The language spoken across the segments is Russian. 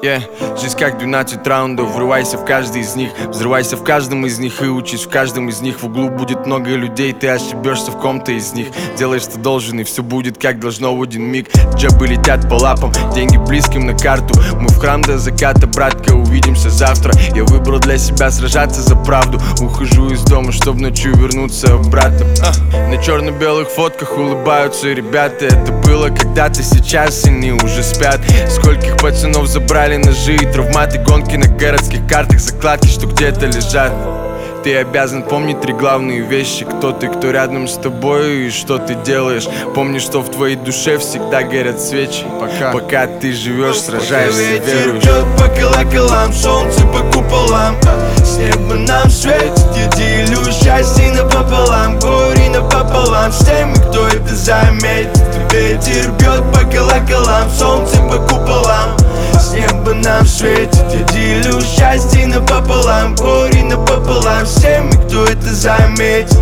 Жизнь как 12 раундов, врывайся в каждый из них. Взрывайся в каждом из них и учись в каждом из них. В углу будет много людей, ты ошибешься в ком-то из них. Делай, что должен, и все будет как должно в один миг. Джабы летят по лапам, деньги близким на карту. Мы в храм до заката, братка, увидимся завтра. Я выбрал для себя сражаться за правду. Ухожу из дома, чтоб ночью вернуться обратно. На черно-белых фотках улыбаются ребята. Это было когда-то, сейчас они уже спят. Скольких пацанов забрали ножи и травматы, гонки на городских картах, закладки, что где-то лежат. Ты обязан помнить 3 главные вещи: кто ты, кто рядом с тобой и что ты делаешь. Помни, что в твоей душе всегда горят свечи. Пока ты живешь, сражаешься, веруешь. Ветер бьет по колоколам, солнце по куполам. С неба нам светит, я делю счастье напополам, горе напополам с теми, кто это заметит. Ветер бьет по колоколам, солнце по куполам. С неба нам светит, я делю счастье напополам, горе напополам с теми, кто это заметит.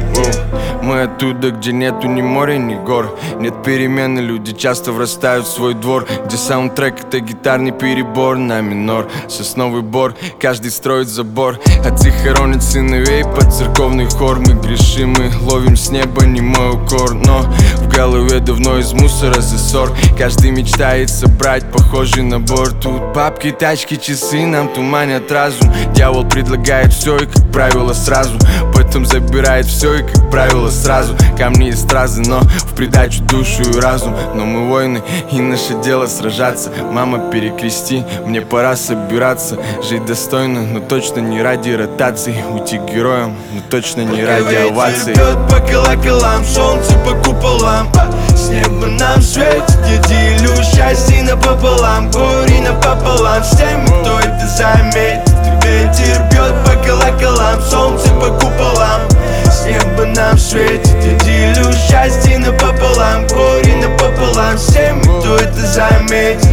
Мы оттуда, где нету ни моря, ни гор. Нет перемены, люди часто врастают в свой двор, где саундтрек — это гитарный перебор на минор. Сосновый бор, каждый строит забор. Отцы хоронят сыновей под церковный хор. Мы грешим, мы ловим с неба немой укор. Но в голове давно из мусора засор. Каждый мечтает собрать похожий набор. Тут бабки, тачки, часы нам туманят разум. Дьявол предлагает все и, как правило, сразу. Потом забирает все и, как правило, сразу. Камни и стразы, но в придачу душу и разум. Но мы воины, и наше дело сражаться. Мама, перекрести, мне пора собираться. Жить достойно, но точно не ради ротации. Уйти героем, но точно не ради оваций. Ветер бьет по колоколам, солнце по куполам. С неба нам светит, я делю счастье напополам, горе напополам с теми, кто это заметит. Ветер бьет по колоколам, солнце по куполам. С неба нам светит, я делю счастье напополам, горе напополам с теми, кто это заметит.